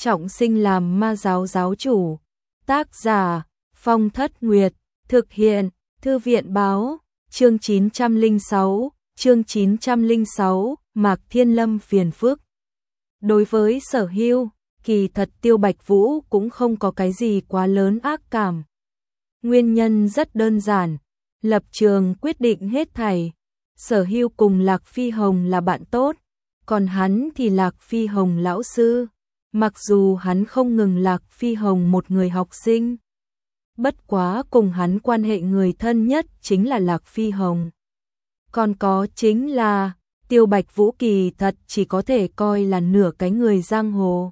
trọng sinh làm ma giáo giáo chủ. Tác giả Phong Thất Nguyệt, thực hiện Thư viện báo, chương 906, Mạc Thiên Lâm phiền phức. Đối với Sở Hưu, kỳ thật Tiêu Bạch Vũ cũng không có cái gì quá lớn ác cảm. Nguyên nhân rất đơn giản, lập trường quyết định hết thảy. Sở Hưu cùng Lạc Phi Hồng là bạn tốt, còn hắn thì Lạc Phi Hồng lão sư. Mặc dù hắn không ngừng Lạc Phi Hồng một người học sinh, bất quá cùng hắn quan hệ người thân nhất chính là Lạc Phi Hồng. Còn có chính là Tiêu Bạch Vũ kỳ thật chỉ có thể coi là nửa cái người giang hồ.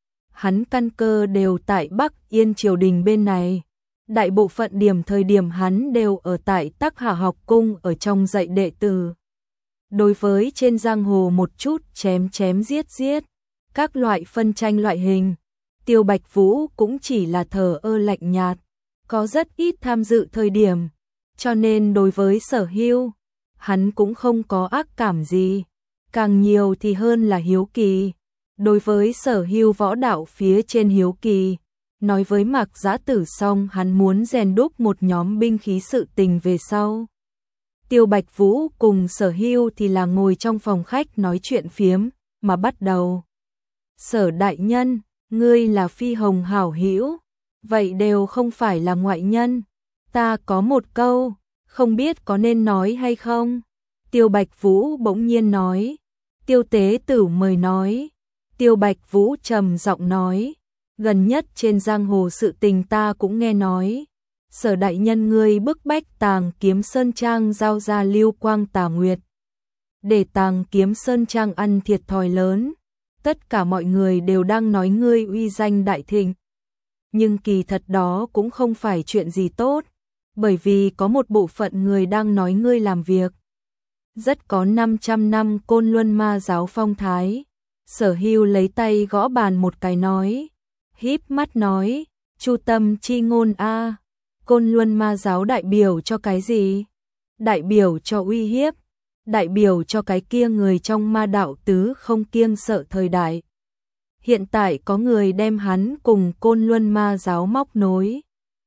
Hắn căn cơ đều tại Bắc Yên triều đình bên này. Đại bộ phận thời điểm hắn đều ở tại Tắc Hà học cung ở trong dạy đệ tử. Đối với trên giang hồ một chút chém giết, các loại phân tranh loại hình, Tiêu Bạch Vũ cũng chỉ là thờ ơ lạnh nhạt, có rất ít tham dự thời điểm, cho nên đối với Sở Hưu, hắn cũng không có ác cảm gì, càng nhiều thì hơn là hiếu kỳ. Đối với Sở Hưu võ đạo phía trên hiếu kỳ, nói với Mạc Giã Tử xong hắn muốn rèn đúc một nhóm binh khí sự tình về sau. Tiêu Bạch Vũ cùng Sở Hưu thì là ngồi trong phòng khách nói chuyện phiếm, mà bắt đầu. Sở đại nhân, ngươi là Phi Hồng hảo hữu, vậy đều không phải là ngoại nhân. Ta có một câu, không biết có nên nói hay không? Tiêu Bạch Vũ bỗng nhiên nói. Tiêu Tế Tử mời nói. Tiêu Bạch Vũ trầm giọng nói. Gần nhất trên giang hồ sự tình ta cũng nghe nói. Sở đại nhân ngươi bức bách Tàng Kiếm Sơn Trang giao ra Lưu Quang Tà Nguyệt. Để Tàng Kiếm Sơn Trang ăn thiệt thòi lớn. Tất cả mọi người đều đang nói ngươi uy danh đại thịnh. Nhưng kỳ thật đó cũng không phải chuyện gì tốt. Bởi vì có một bộ phận người đang nói ngươi làm việc rất có 500 năm Côn Luân ma giáo phong thái. Sở Hưu lấy tay gõ bàn một cái nói. Híp mắt nói. Chu tâm chi ngôn a. Côn Luân ma giáo đại biểu cho cái gì? Đại biểu cho uy hiếp. Đại biểu cho cái kia người trong ma đạo tứ không kiêng sợ thời đại. Hiện tại có người đem hắn cùng Côn Luân ma giáo móc nối.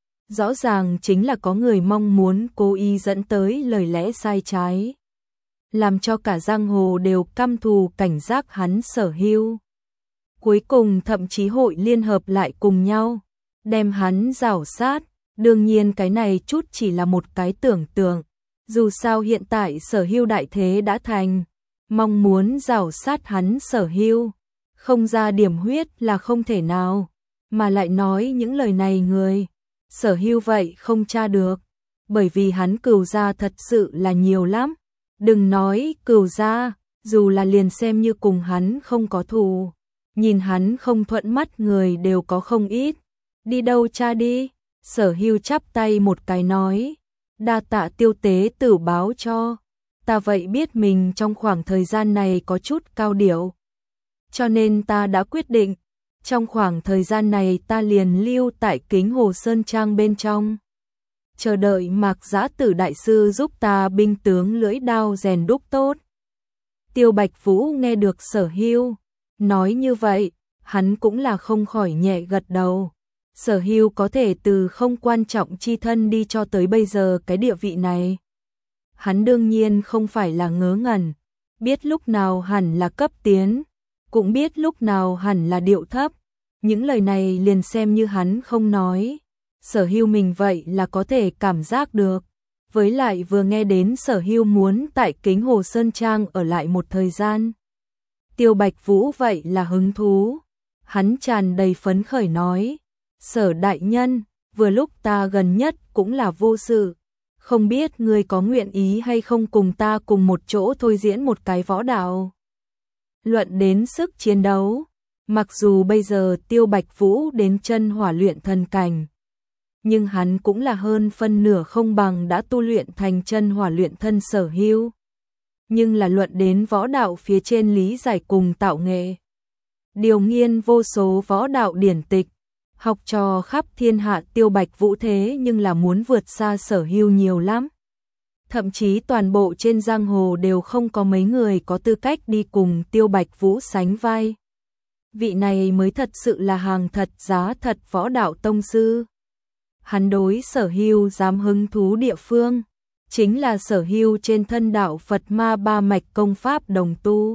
Rõ ràng chính là có người mong muốn cố ý dẫn tới lời lẽ sai trái, làm cho cả giang hồ đều căm thù cảnh giác hắn Sở Hưu. Cuối cùng thậm chí hội liên hợp lại cùng nhau, đem hắn rảo sát. Đương nhiên cái này chút chỉ là một cái tưởng tượng. Dù sao hiện tại Sở Hưu đại thế đã thành, mong muốn rảo sát hắn Sở Hưu, không ra điểm huyết là không thể nào. Mà lại nói những lời này người Sở Hưu vậy không tra được, bởi vì hắn cừu gia thật sự là nhiều lắm. Đừng nói cừu gia, dù là liền xem như cùng hắn không có thù, nhìn hắn không thuận mắt người đều có không ít. Đi đâu tra đi? Sở Hưu chắp tay một cái nói. Đa tạ Tiêu Tế Tử báo cho. Ta vậy biết mình trong khoảng thời gian này có chút cao điệu, cho nên ta đã quyết định trong khoảng thời gian này ta liền lưu tại Kính Hồ Sơn Trang bên trong, chờ đợi Mạc Giã Tử đại sư giúp ta binh tướng lưỡi đao rèn đúc tốt. Tiêu Bạch Vũ nghe được Sở Hưu nói như vậy, hắn cũng là không khỏi nhẹ gật đầu. Sở Hưu có thể từ không quan trọng chi thân đi cho tới bây giờ cái địa vị này, hắn đương nhiên không phải là ngớ ngẩn, biết lúc nào hẳn là cấp tiến, cũng biết lúc nào hẳn là điệu thấp. Những lời này liền xem như hắn không nói, Sở Hưu mình vậy là có thể cảm giác được. Với lại vừa nghe đến Sở Hưu muốn tại Kính Hồ Sơn Trang ở lại một thời gian, Tiêu Bạch Vũ vậy là hứng thú. Hắn tràn đầy phấn khởi nói. Sở đại nhân, vừa lúc ta gần nhất cũng là vô sự, không biết ngươi có nguyện ý hay không cùng ta cùng một chỗ thôi diễn một cái võ đạo. Luận đến sức chiến đấu, mặc dù bây giờ Tiêu Bạch Vũ đến chân hỏa luyện thần cảnh, nhưng hắn cũng là hơn phân nửa không bằng đã tu luyện thành chân hỏa luyện thân Sở Hưu. Nhưng là luận đến võ đạo phía trên lý giải cùng tạo nghệ, điều nghiên vô số võ đạo điển tịch, học trò khắp thiên hạ Tiêu Bạch Vũ thế nhưng là muốn vượt xa Sở Hưu nhiều lắm. Thậm chí toàn bộ trên giang hồ đều không có mấy người có tư cách đi cùng Tiêu Bạch Vũ sánh vai. vị này mới thật sự là hàng thật giá thật võ đạo tông sư. Hắn đối Sở Hưu dám hứng thú địa phương, chính là Sở Hưu trên thân đạo Phật ma ba mạch công pháp đồng tu.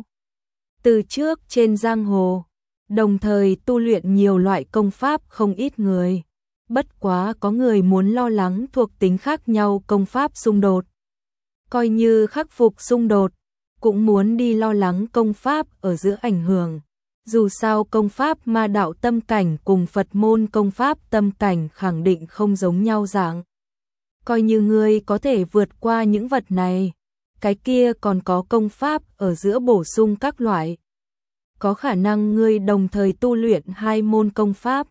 Từ trước trên giang hồ, đồng thời tu luyện nhiều loại công pháp không ít người. Bất quá có người muốn lo lắng thuộc tính khác nhau công pháp xung đột. Coi như khắc phục xung đột, cũng muốn đi lo lắng công pháp ở giữa ảnh hưởng. Dù sao công pháp ma đạo tâm cảnh cùng Phật môn công pháp tâm cảnh khẳng định không giống nhau dạng. Coi như ngươi có thể vượt qua những vật này, cái kia còn có công pháp ở giữa bổ sung các loại. Có khả năng ngươi đồng thời tu luyện hai môn công pháp.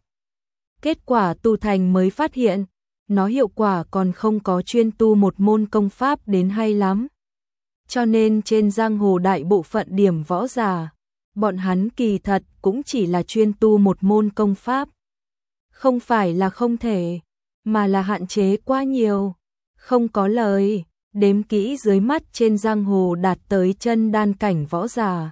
Kết quả tu thành mới phát hiện, nó hiệu quả còn không có chuyên tu một môn công pháp đến hay lắm. Cho nên trên giang hồ đại bộ phận điểm võ giả, bọn hắn kỳ thật cũng chỉ là chuyên tu một môn công pháp. Không phải là không thể, mà là hạn chế quá nhiều. Không có lời, đếm kỹ dưới mắt trên giang hồ đạt tới chân đan cảnh võ giả.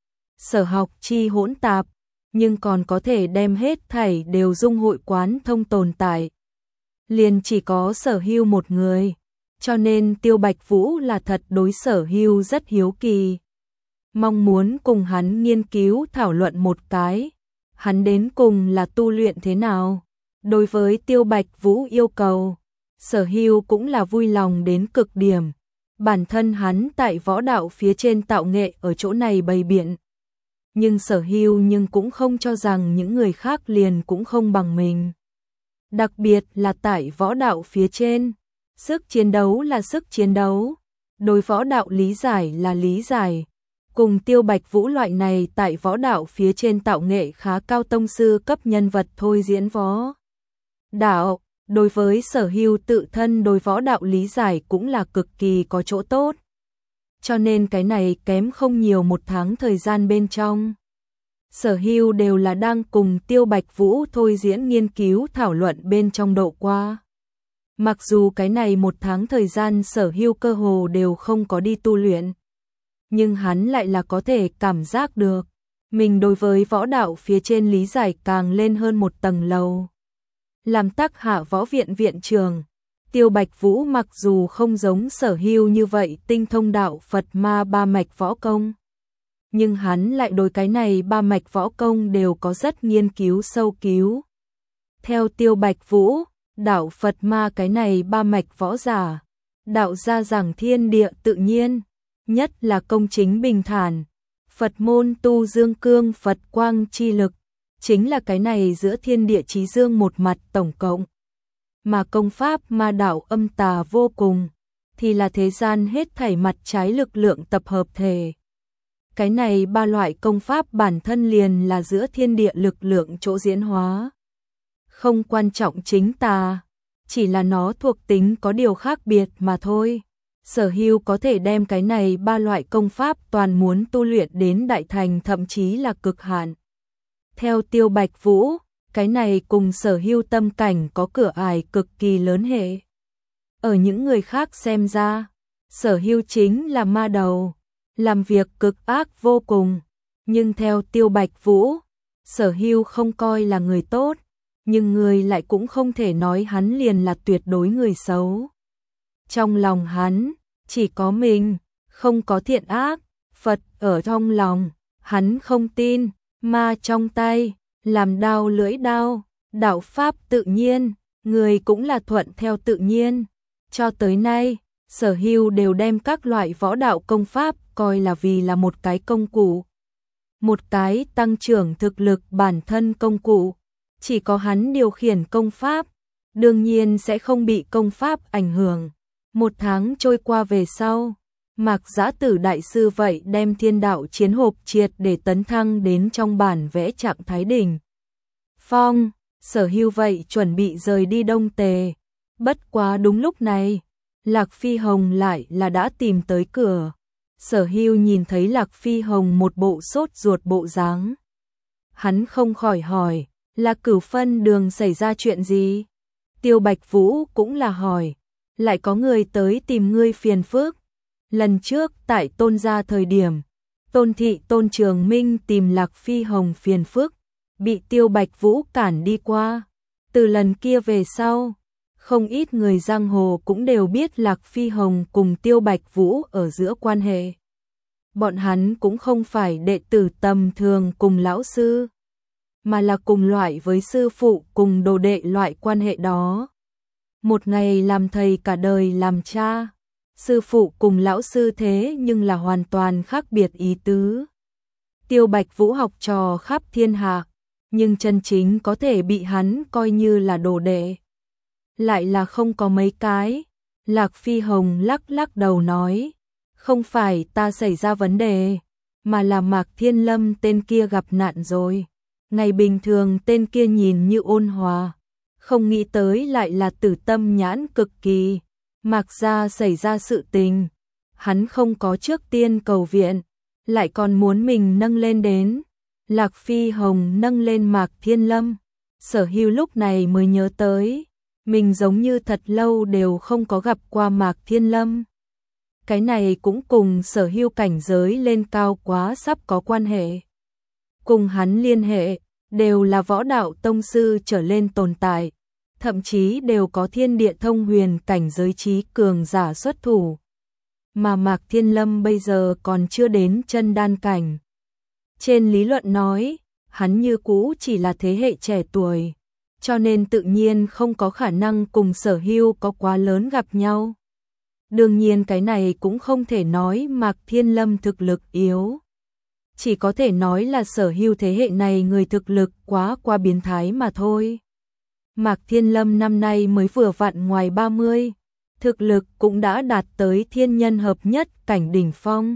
Sở học chi hỗn tạp, nhưng còn có thể đem hết thảy đều dung hội quán thông tồn tại. Liền chỉ có Sở Hưu một người, cho nên Tiêu Bạch Vũ là thật đối Sở Hưu rất hiếu kỳ. Mong muốn cùng hắn nghiên cứu thảo luận một cái, hắn đến cùng là tu luyện thế nào. Đối với Tiêu Bạch Vũ yêu cầu, Sở Hưu cũng là vui lòng đến cực điểm. Bản thân hắn tại võ đạo phía trên tạo nghệ ở chỗ này bày biện. Nhưng Sở Hưu nhưng cũng không cho rằng những người khác liền cũng không bằng mình. Đặc biệt là tại võ đạo phía trên, sức chiến đấu là sức chiến đấu, đối võ đạo lý giải là lý giải. Cùng Tiêu Bạch Vũ loại này tại võ đạo phía trên tạo nghệ khá cao tông sư cấp nhân vật thôi diễn võ đạo, đối với Sở Hưu tự thân đối võ đạo lý giải cũng là cực kỳ có chỗ tốt. Cho nên cái này kém không nhiều một tháng thời gian bên trong. Sở Hưu đều là đang cùng Tiêu Bạch Vũ thôi diễn nghiên cứu thảo luận bên trong độ qua. Mặc dù cái này một tháng thời gian Sở Hưu cơ hồ đều không có đi tu luyện, nhưng hắn lại là có thể cảm giác được mình đối với võ đạo phía trên lý giải càng lên hơn một tầng lầu. Làm Tắc Hạ võ viện viện trưởng, Tiêu Bạch Vũ mặc dù không giống Sở Hưu như vậy tinh thông đạo Phật ma ba mạch võ công, nhưng hắn lại đối cái này ba mạch võ công đều có rất nghiên cứu sâu cứu. Theo Tiêu Bạch Vũ, đạo Phật ma cái này ba mạch võ giả, đạo gia giảng thiên địa tự nhiên, nhất là công chính bình thản, Phật môn tu dương cương Phật quang chi lực, chính là cái này giữa thiên địa chí dương một mặt tổng cộng. Mà công pháp ma đạo âm tà vô cùng, thì là thế gian hết thảy mặt trái lực lượng tập hợp thể. Cái này ba loại công pháp bản thân liền là giữa thiên địa lực lượng chỗ diễn hóa. Không quan trọng chính tà, chỉ là nó thuộc tính có điều khác biệt mà thôi. Sở Hưu có thể đem cái này ba loại công pháp toàn muốn tu luyện đến đại thành thậm chí là cực hạn. Theo Tiêu Bạch Vũ, cái này cùng Sở Hưu tâm cảnh có cửa ải cực kỳ lớn hệ. Ở những người khác xem ra, Sở Hưu chính là ma đầu, làm việc cực ác vô cùng, nhưng theo Tiêu Bạch Vũ, Sở Hưu không coi là người tốt, nhưng người lại cũng không thể nói hắn liền là tuyệt đối người xấu. Trong lòng hắn, chỉ có mình, không có thiện ác, Phật ở trong lòng, hắn không tin, ma trong tay, làm đao lưỡi đao, đạo pháp tự nhiên, người cũng là thuận theo tự nhiên. Cho tới nay, Sở Hưu đều đem các loại võ đạo công pháp coi là vì là một cái công cụ. Một cái tăng trưởng thực lực bản thân công cụ. Chỉ có hắn điều khiển công pháp, đương nhiên sẽ không bị công pháp ảnh hưởng. Một tháng trôi qua về sau, Mạc Giã Tử đại sư vậy đem thiên đạo chiến hộp triệt để tấn thăng đến trong bản vẽ trạng thái đỉnh phong. Sở Hưu vậy chuẩn bị rời đi Đông Tề. Bất quá đúng lúc này, Lạc Phi Hồng lại là đã tìm tới cửa. Sở Hưu nhìn thấy Lạc Phi Hồng một bộ sốt ruột bộ dáng, hắn không khỏi hỏi, là Cửu Phân Đường xảy ra chuyện gì? Tiêu Bạch Vũ cũng là hỏi, lại có người tới tìm ngươi phiền phức. Lần trước tại Tôn gia thời điểm, Tôn Thị Tôn Trường Minh tìm Lạc Phi Hồng phiền phức, bị Tiêu Bạch Vũ cản đi qua. Từ lần kia về sau, không ít người giang hồ cũng đều biết Lạc Phi Hồng cùng Tiêu Bạch Vũ ở giữa quan hệ. Bọn hắn cũng không phải đệ tử tầm thường cùng lão sư, mà là cùng loại với sư phụ cùng đồ đệ loại quan hệ đó. Một ngày làm thầy cả đời làm cha, sư phụ cùng lão sư thế nhưng là hoàn toàn khác biệt ý tứ. Tiêu Bạch Vũ học trò khắp thiên hạ, nhưng chân chính có thể bị hắn coi như là đồ đệ lại là không có mấy cái. Lạc Phi Hồng lắc lắc đầu nói, không phải ta xảy ra vấn đề, mà là Mạc Thiên Lâm tên kia gặp nạn rồi. Ngày bình thường tên kia nhìn như ôn hòa, không nghĩ tới lại là tử tâm nhãn cực kỳ. Mạc gia xảy ra sự tình, hắn không có trước tiên cầu viện, lại còn muốn mình nâng lên đến. Lạc Phi Hồng nâng lên Mạc Thiên Lâm, Sở Hưu lúc này mới nhớ tới, mình giống như thật lâu đều không có gặp qua Mạc Thiên Lâm. Cái này cũng cùng Sở Hưu cảnh giới lên cao quá sắp có quan hệ. Cùng hắn liên hệ, đều là võ đạo tông sư trở lên tồn tại, thậm chí đều có thiên địa thông huyền cảnh giới trí cường giả xuất thủ. Mà Mạc Thiên Lâm bây giờ còn chưa đến chân đan cảnh. Trên lý luận nói, hắn như cũ chỉ là thế hệ trẻ tuổi, cho nên tự nhiên không có khả năng cùng Sở Hưu có quá lớn gặp nhau. Đương nhiên cái này cũng không thể nói Mạc Thiên Lâm thực lực yếu. Chỉ có thể nói là Sở Hưu thế hệ này người thực lực quá biến thái mà thôi. Mạc Thiên Lâm năm nay mới vừa vặn ngoài 30, thực lực cũng đã đạt tới thiên nhân hợp nhất cảnh đỉnh phong.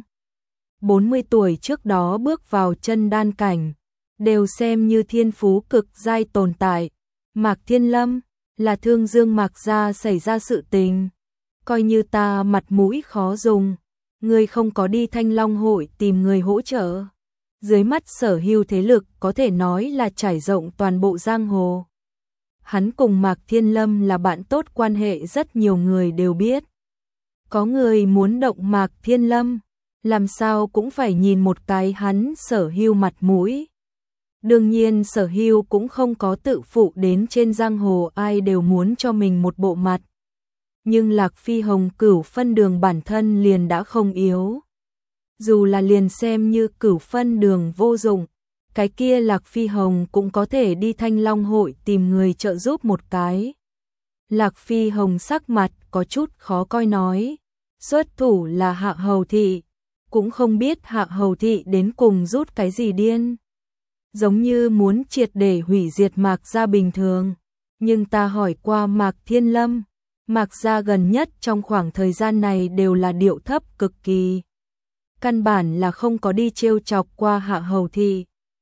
40 tuổi trước đó bước vào chân đan cảnh, đều xem như thiên phú cực giai tồn tại. Mạc Thiên Lâm là Thương Dương Mạc gia xảy ra sự tình, coi như ta mặt mũi khó dùng, người không có đi Thanh Long hội tìm người hỗ trợ. Dưới mắt Sở Hưu thế lực có thể nói là trải rộng toàn bộ giang hồ. Hắn cùng Mạc Thiên Lâm là bạn tốt, quan hệ rất nhiều người đều biết. Có người muốn động Mạc Thiên Lâm, làm sao cũng phải nhìn một cái hắn Sở Hưu mặt mũi. Đương nhiên Sở Hưu cũng không có tự phụ đến trên giang hồ ai đều muốn cho mình một bộ mặt. Nhưng Lạc Phi Hồng Cửu Phân Đường bản thân liền đã không yếu. Dù là liền xem như Cửu Phân Đường vô dụng, cái kia Lạc Phi Hồng cũng có thể đi Thanh Long hội tìm người trợ giúp một cái. Lạc Phi Hồng sắc mặt có chút khó coi nói, xuất thủ là Hạ Hầu Thị, cũng không biết Hạ Hầu Thị đến cùng rút cái gì điên. Giống như muốn triệt để hủy diệt Mạc gia bình thường. Nhưng ta hỏi qua Mạc Thiên Lâm, Mạc gia gần nhất trong khoảng thời gian này đều là điệu thấp cực kỳ. Căn bản là không có đi trêu chọc qua Hạ Hầu Thị.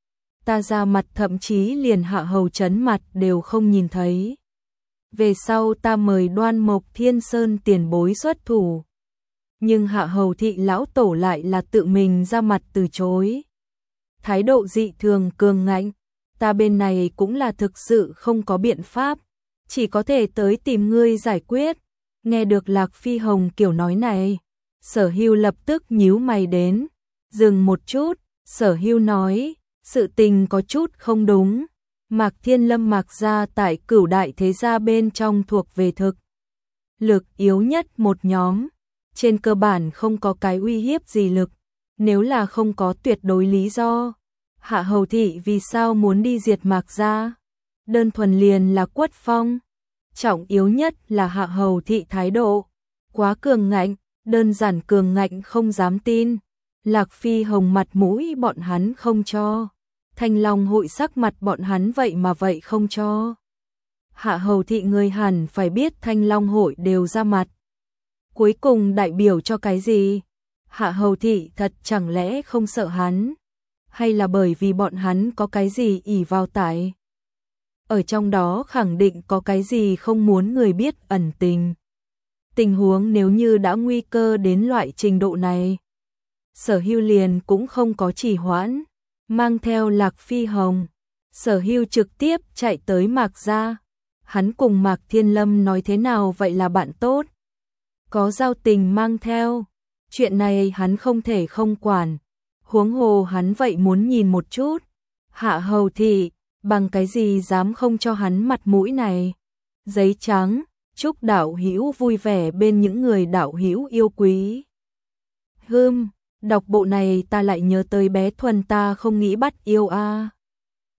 Ta ra mặt thậm chí liền Hạ Hầu Chấn mặt đều không nhìn thấy. Về sau ta mời Đoan Mộc Thiên Sơn tiền bối xuất thủ. Nhưng Hạ Hầu Thị lão tổ lại là tự mình ra mặt từ chối. Thái độ dị thường cường ngạnh, ta bên này cũng là thực sự không có biện pháp, chỉ có thể tới tìm ngươi giải quyết. Nghe được Lạc Phi Hồng kiểu nói này, Sở Hưu lập tức nhíu mày đến, dừng một chút, Sở Hưu nói, sự tình có chút không đúng. Mạc Thiên Lâm Mạc gia tại Cửu đại thế gia bên trong thuộc về thực lực yếu nhất một nhóm, trên cơ bản không có cái uy hiếp gì lực. Nếu là không có tuyệt đối lý do, Hạ Hầu Thị vì sao muốn đi diệt Mạc gia? Đơn thuần liền là quất phong. Trọng yếu nhất là Hạ Hầu Thị thái độ quá cường ngạnh, đơn giản cường ngạnh không dám tin. Lạc Phi Hồng mặt mũi bọn hắn không cho, Thanh Long hội sắc mặt bọn hắn vậy mà vậy không cho. Hạ Hầu Thị người hẳn phải biết Thanh Long hội đều ra mặt. Cuối cùng đại biểu cho cái gì? Hạ Hầu Thị thật chẳng lẽ không sợ hắn? Hay là bởi vì bọn hắn có cái gì ỷ vào tại? Ở trong đó khẳng định có cái gì không muốn người biết ẩn tình. Tình huống nếu như đã nguy cơ đến loại trình độ này, Sở Hưu liền cũng không có trì hoãn, mang theo Lạc Phi Hồng, Sở Hưu trực tiếp chạy tới Mạc gia. Hắn cùng Mạc Thiên Lâm nói thế nào vậy là bạn tốt, có giao tình mang theo, chuyện này hắn không thể không quản. Huống hồ hắn vậy muốn nhìn một chút. Hạ hầu thị, bằng cái gì dám không cho hắn mặt mũi này. Giấy trắng, chúc đạo hữu vui vẻ bên những người đạo hữu yêu quý. Đọc bộ này ta lại nhớ tới bé Thuần ta không nghĩ bắt yêu a.